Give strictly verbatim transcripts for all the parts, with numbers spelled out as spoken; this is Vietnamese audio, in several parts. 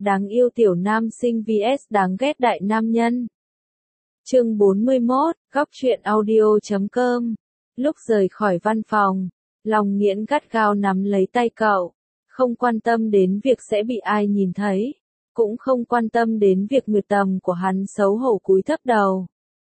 Đáng yêu tiểu nam sinh vs đáng ghét đại nam nhân. Chương bốn mươi mốt, góc truyện audio chấm com. Lúc rời khỏi văn phòng, Long Nghiễn gắt gao nắm lấy tay cậu, không quan tâm đến việc sẽ bị ai nhìn thấy, cũng không quan tâm đến việc Nguyệt Tầm của hắn xấu hổ cúi thấp đầu.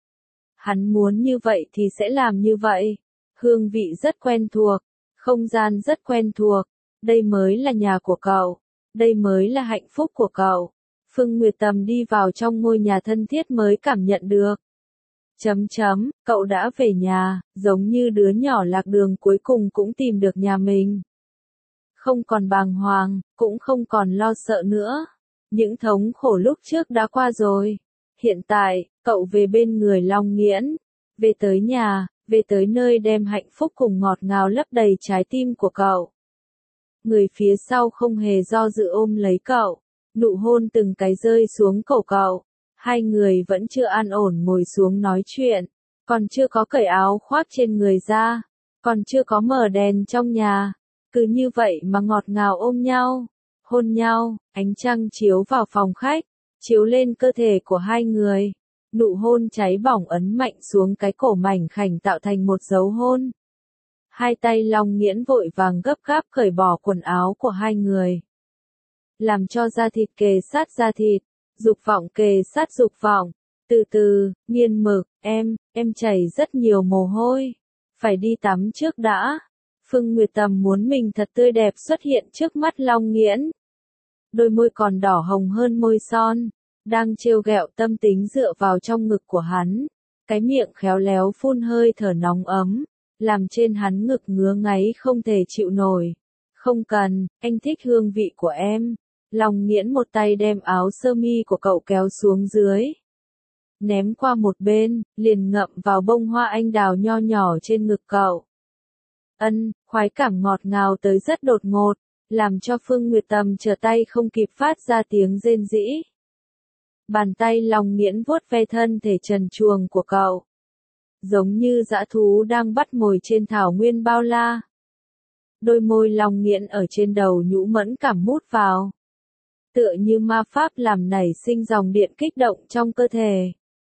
Hắn muốn như vậy thì sẽ làm như vậy. Hương vị rất quen thuộc, không gian rất quen thuộc, đây mới là nhà của cậu, đây mới là hạnh phúc của cậu. Phương Nguyệt Tầm đi vào trong ngôi nhà thân thiết mới cảm nhận được. Chấm chấm, cậu đã về nhà, giống như đứa nhỏ lạc đường cuối cùng cũng tìm được nhà mình. Không còn bàng hoàng, cũng không còn lo sợ nữa. Những thống khổ lúc trước đã qua rồi. Hiện tại, cậu về bên người Long Nghiễn. Về tới nhà, về tới nơi đem hạnh phúc cùng ngọt ngào lấp đầy trái tim của cậu. Người phía sau không hề do dự ôm lấy cậu, nụ hôn từng cái rơi xuống cổ cậu. Hai người vẫn chưa an ổn ngồi xuống nói chuyện, còn chưa có cởi áo khoác trên người ra, còn chưa có mở đèn trong nhà. Cứ như vậy mà ngọt ngào ôm nhau, hôn nhau, ánh trăng chiếu vào phòng khách, chiếu lên cơ thể của hai người. Nụ hôn cháy bỏng ấn mạnh xuống cái cổ mảnh khảnh tạo thành một dấu hôn. Hai tay Long Nghiễn vội vàng gấp gáp cởi bỏ quần áo của hai người. Làm cho da thịt kề sát da thịt, dục vọng kề sát dục vọng. Từ từ, Nghiên Mực, em, em chảy rất nhiều mồ hôi. Phải đi tắm trước đã. Phương Nguyệt Tầm muốn mình thật tươi đẹp xuất hiện trước mắt Long Nghiễn. Đôi môi còn đỏ hồng hơn môi son, đang trêu ghẹo tâm tính dựa vào trong ngực của hắn. Cái miệng khéo léo phun hơi thở nóng ấm, làm trên hắn ngực ngứa ngáy không thể chịu nổi. Không cần, anh thích hương vị của em. Long Nghiễn một tay đem áo sơ mi của cậu kéo xuống dưới, ném qua một bên, liền ngậm vào bông hoa anh đào nho nhỏ trên ngực cậu. Ân, khoái cảm ngọt ngào tới rất đột ngột, làm cho Phương Nguyệt Tầm trở tay không kịp phát ra tiếng rên rỉ. Bàn tay Long Nghiễn vuốt ve thân thể trần truồng của cậu, giống như dã thú đang bắt mồi trên thảo nguyên bao la. Đôi môi Long Nghiễn ở trên đầu nhũ mẫn cảm mút vào, tựa như ma pháp làm nảy sinh dòng điện kích động trong cơ thể.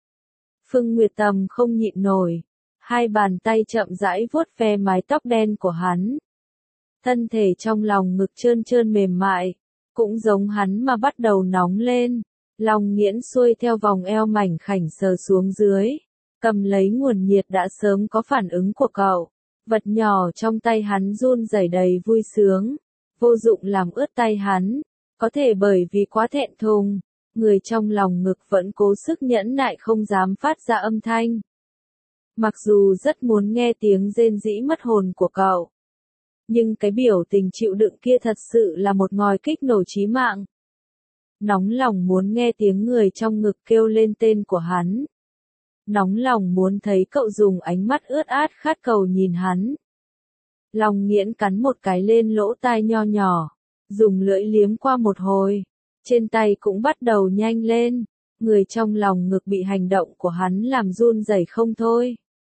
Phương Nguyệt Tầm không nhịn nổi, hai bàn tay chậm rãi vuốt ve mái tóc đen của hắn. Thân thể trong lòng ngực trơn trơn mềm mại, cũng giống hắn mà bắt đầu nóng lên. Long Nghiễn xuôi theo vòng eo mảnh khảnh sờ xuống dưới, cầm lấy nguồn nhiệt đã sớm có phản ứng của cậu. Vật nhỏ trong tay hắn run rẩy đầy vui sướng, vô dụng làm ướt tay hắn. Có thể bởi vì quá thẹn thùng, người trong lòng ngực vẫn cố sức nhẫn nại không dám phát ra âm thanh. Mặc dù rất muốn nghe tiếng rên rỉ mất hồn của cậu, nhưng cái biểu tình chịu đựng kia thật sự là một ngòi kích nổ chí mạng. Nóng lòng muốn nghe tiếng người trong ngực kêu lên tên của hắn. Nóng lòng muốn thấy cậu dùng ánh mắt ướt át khát cầu nhìn hắn. Long Nghiễn cắn một cái lên lỗ tai nho nhỏ, dùng lưỡi liếm qua một hồi, trên tay cũng bắt đầu nhanh lên, người trong lòng ngực bị hành động của hắn làm run rẩy không thôi.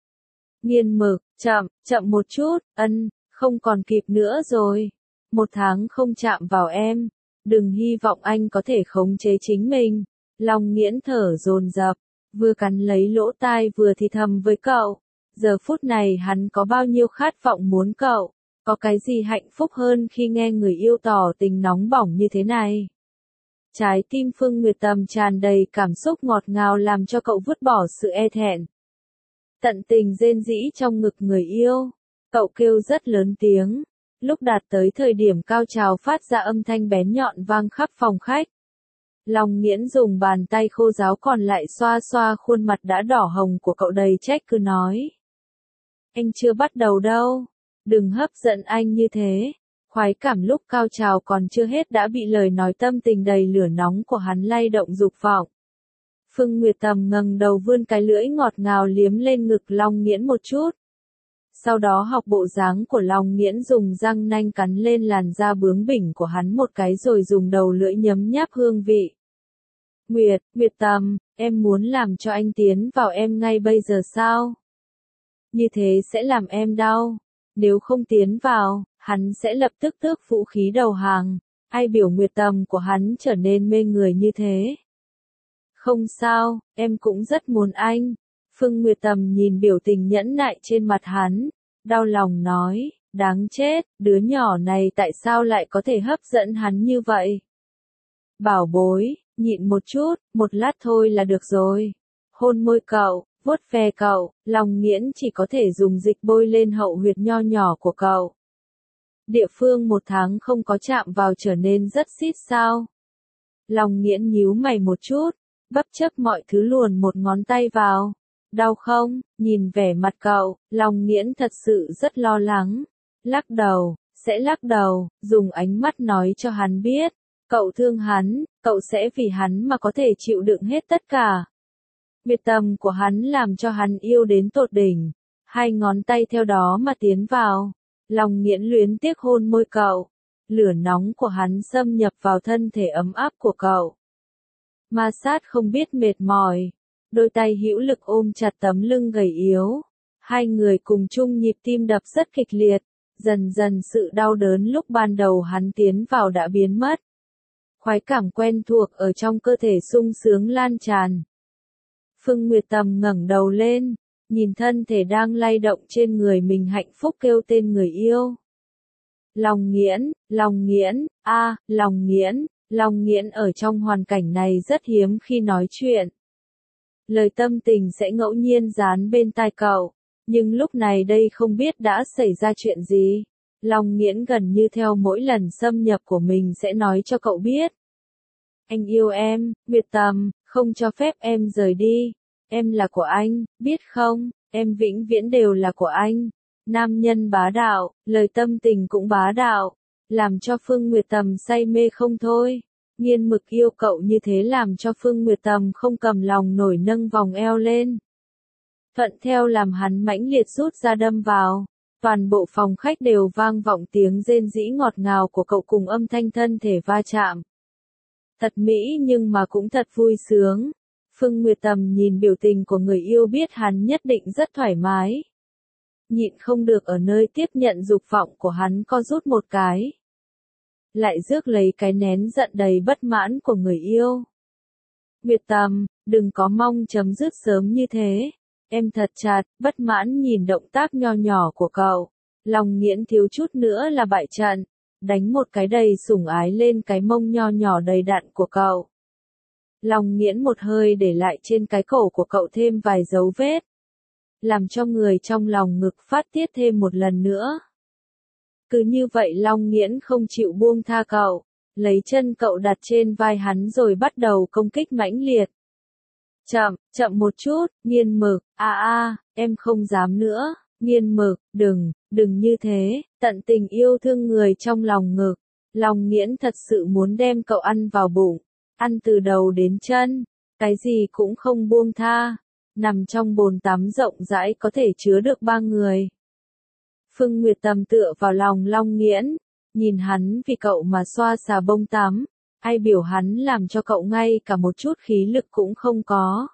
Nghiên Mực, chậm, chậm một chút, ân, không còn kịp nữa rồi. Một tháng không chạm vào em, đừng hy vọng anh có thể khống chế chính mình. Long Nghiễn thở dồn dập, vừa cắn lấy lỗ tai vừa thì thầm với cậu. Giờ phút này hắn có bao nhiêu khát vọng muốn cậu. Có cái gì hạnh phúc hơn khi nghe người yêu tỏ tình nóng bỏng như thế này. Trái tim Phương Nguyệt Tầm tràn đầy cảm xúc ngọt ngào làm cho cậu vứt bỏ sự e thẹn. Tận tình rên rỉ trong ngực người yêu. Cậu kêu rất lớn tiếng. Lúc đạt tới thời điểm cao trào phát ra âm thanh bén nhọn vang khắp phòng khách. Long Nghiễn dùng bàn tay khô ráo còn lại xoa xoa khuôn mặt đã đỏ hồng của cậu đầy trách cứ nói. Anh chưa bắt đầu đâu. Đừng hấp dẫn anh như thế. Khoái cảm lúc cao trào còn chưa hết đã bị lời nói tâm tình đầy lửa nóng của hắn lay động dục vọng. Phương Nguyệt Tầm ngẩng đầu vươn cái lưỡi ngọt ngào liếm lên ngực Long Nghiễn một chút. Sau đó học bộ dáng của Long Nghiễn dùng răng nanh cắn lên làn da bướng bỉnh của hắn một cái rồi dùng đầu lưỡi nhấm nháp hương vị. Nguyệt, Nguyệt Tầm, em muốn làm cho anh tiến vào em ngay bây giờ sao? Như thế sẽ làm em đau. Nếu không tiến vào, hắn sẽ lập tức tước vũ khí đầu hàng. ai biểu nguyệt tầm của hắn trở nên mê người như thế. Không sao, em cũng rất muốn anh. Phương Nguyệt Tầm nhìn biểu tình nhẫn nại trên mặt hắn, đau lòng nói, đáng chết, đứa nhỏ này tại sao lại có thể hấp dẫn hắn như vậy? Bảo bối, nhịn một chút, một lát thôi là được rồi. Hôn môi cậu, vuốt ve cậu, Long Nghiễn chỉ có thể dùng dịch bôi lên hậu huyệt nho nhỏ của cậu. Địa phương một tháng không có chạm vào trở nên rất xít sao? Long Nghiễn nhíu mày một chút, bất chấp mọi thứ luồn một ngón tay vào. Đau không? Nhìn vẻ mặt cậu, Long Nghiễn thật sự rất lo lắng. Lắc đầu, sẽ lắc đầu, dùng ánh mắt nói cho hắn biết. Cậu thương hắn, cậu sẽ vì hắn mà có thể chịu đựng hết tất cả. Nguyệt tầm của hắn làm cho hắn yêu đến tột đỉnh. Hai ngón tay theo đó mà tiến vào. Long Nghiễn luyến tiếc hôn môi cậu. Lửa nóng của hắn xâm nhập vào thân thể ấm áp của cậu. Ma sát không biết mệt mỏi. Đôi tay hữu lực ôm chặt tấm lưng gầy yếu. Hai người cùng chung nhịp tim đập rất kịch liệt. Dần dần sự đau đớn lúc ban đầu hắn tiến vào đã biến mất. Khoái cảm quen thuộc ở trong cơ thể sung sướng lan tràn. Phương Nguyệt Tầm ngẩng đầu lên, nhìn thân thể đang lay động trên người mình hạnh phúc kêu tên người yêu. Long Nghiễn, Long Nghiễn, a, à, Long Nghiễn, Long Nghiễn ở trong hoàn cảnh này rất hiếm khi nói chuyện. Lời tâm tình sẽ ngẫu nhiên dán bên tai cậu, nhưng lúc này đây không biết đã xảy ra chuyện gì. Long Nghiễn gần như theo mỗi lần xâm nhập của mình sẽ nói cho cậu biết. Anh yêu em, Nguyệt Tầm, không cho phép em rời đi. Em là của anh, biết không, em vĩnh viễn đều là của anh. Nam nhân bá đạo, lời tâm tình cũng bá đạo, làm cho Phương Nguyệt Tầm say mê không thôi. Nghiên mực yêu cậu như thế làm cho Phương Nguyệt Tầm không cầm lòng nổi nâng vòng eo lên. Thuận theo làm hắn mãnh liệt rút ra đâm vào. Toàn bộ phòng khách đều vang vọng tiếng rên rĩ ngọt ngào của cậu cùng âm thanh thân thể va chạm. Thật mỹ nhưng mà cũng thật vui sướng. Phương Nguyệt Tầm nhìn biểu tình của người yêu biết hắn nhất định rất thoải mái. Nhịn không được ở nơi tiếp nhận dục vọng của hắn co rút một cái. Lại rước lấy cái nén giận đầy bất mãn của người yêu. Nguyệt Tầm, đừng có mong chấm dứt sớm như thế. Em thật chặt, bất mãn nhìn động tác nho nhỏ của cậu. Long Nghiễn thiếu chút nữa là bại trận. Đánh một cái đầy sủng ái lên cái mông nho nhỏ đầy đặn của cậu. Long Nghiễn một hơi để lại trên cái cổ của cậu thêm vài dấu vết. Làm cho người trong lòng ngực phát tiết thêm một lần nữa. Cứ như vậy Long Nghiễn không chịu buông tha cậu. Lấy chân cậu đặt trên vai hắn rồi bắt đầu công kích mãnh liệt. Chậm, chậm một chút, Nghiên Mực, a a, em không dám nữa, Nghiên Mực, đừng, đừng như thế, tận tình yêu thương người trong lòng ngực. Long Nghiễn thật sự muốn đem cậu ăn vào bụng, ăn từ đầu đến chân, cái gì cũng không buông tha, nằm trong bồn tắm rộng rãi có thể chứa được ba người. Phương Nguyệt Tầm tựa vào lòng Long Nghiễn, nhìn hắn vì cậu mà xoa xà bông tắm. Ai biểu hắn làm cho cậu ngay cả một chút khí lực cũng không có.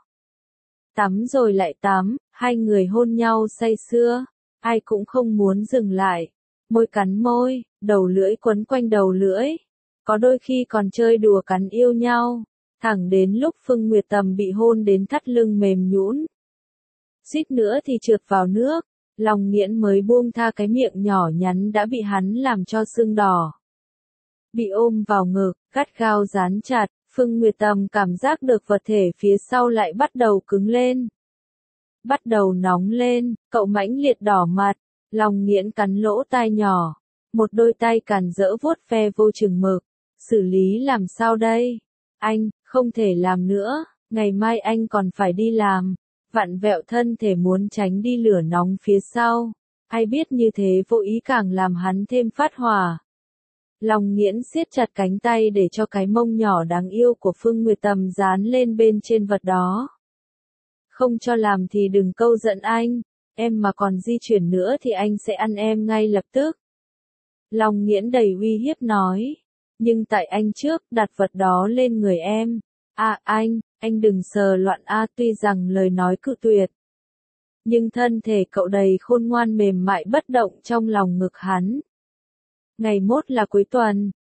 Tắm rồi lại tắm, hai người hôn nhau say sưa, ai cũng không muốn dừng lại. Môi cắn môi, đầu lưỡi quấn quanh đầu lưỡi. Có đôi khi còn chơi đùa cắn yêu nhau, thẳng đến lúc Phương Nguyệt Tầm bị hôn đến thắt lưng mềm nhũn. Suýt nữa thì trượt vào nước, Long Nghiễn mới buông tha cái miệng nhỏ nhắn đã bị hắn làm cho sưng đỏ. Bị ôm vào ngực, gắt gao dán chặt, Phương Nguyệt Tầm cảm giác được vật thể phía sau lại bắt đầu cứng lên. Bắt đầu nóng lên, cậu mãnh liệt đỏ mặt, Long Nghiễn cắn lỗ tai nhỏ, một đôi tay càn rỡ vuốt ve vô chừng mực, xử lý làm sao đây? Anh, không thể làm nữa, ngày mai anh còn phải đi làm, vặn vẹo thân thể muốn tránh đi lửa nóng phía sau, ai biết như thế vô ý càng làm hắn thêm phát hỏa. Long Nghiễn siết chặt cánh tay để cho cái mông nhỏ đáng yêu của Phương Nguyệt Tầm dán lên bên trên vật đó. Không cho làm thì đừng câu giận anh, em mà còn di chuyển nữa thì anh sẽ ăn em ngay lập tức. Long Nghiễn đầy uy hiếp nói, nhưng tại anh trước đặt vật đó lên người em. À anh, anh đừng sờ loạn a tuy rằng lời nói cự tuyệt. Nhưng thân thể cậu đầy khôn ngoan mềm mại bất động trong lòng ngực hắn. Ngày mốt là cuối tuần,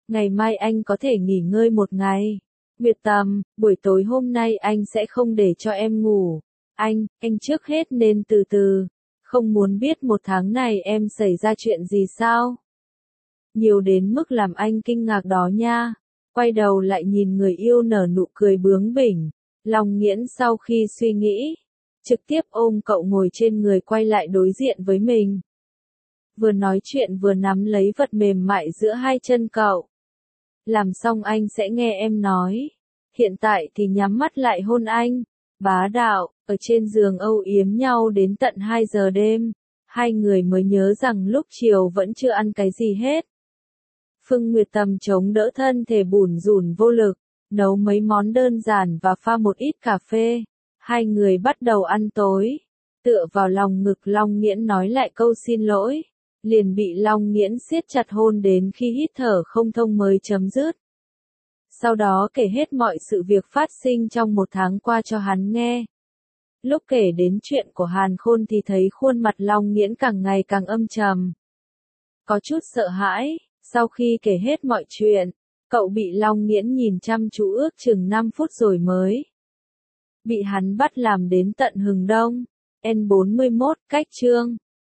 Ngày mai anh có thể nghỉ ngơi một ngày. Nguyệt Tầm, buổi tối hôm nay anh sẽ không để cho em ngủ. Anh, anh trước hết nên từ từ. Không muốn biết một tháng này em xảy ra chuyện gì sao? Nhiều đến mức làm anh kinh ngạc đó nha. Quay đầu lại nhìn người yêu nở nụ cười bướng bỉnh. Long Nghiễn sau khi suy nghĩ, trực tiếp ôm cậu ngồi trên người quay lại đối diện với mình. Vừa nói chuyện vừa nắm lấy vật mềm mại giữa hai chân cậu. Làm xong anh sẽ nghe em nói. Hiện tại thì nhắm mắt lại hôn anh. Bá đạo, ở trên giường âu yếm nhau đến tận hai giờ đêm. Hai người mới nhớ rằng lúc chiều vẫn chưa ăn cái gì hết. Phương Nguyệt Tầm chống đỡ thân thể bủn rủn vô lực, nấu mấy món đơn giản và pha một ít cà phê. Hai người bắt đầu ăn tối. Tựa vào lòng ngực Long Nghiễn nói lại câu xin lỗi. Liền bị Long Nghiễn siết chặt hôn đến khi hít thở không thông mới chấm dứt. Sau đó kể hết mọi sự việc phát sinh trong một tháng qua cho hắn nghe. Lúc kể đến chuyện của Hàn Khôn thì thấy khuôn mặt Long Nghiễn càng ngày càng âm trầm. Có chút sợ hãi, sau khi kể hết mọi chuyện, cậu bị Long Nghiễn nhìn chăm chú ước chừng năm phút rồi mới bị hắn bắt làm đến tận hừng đông. N bốn mươi mốt, cách chương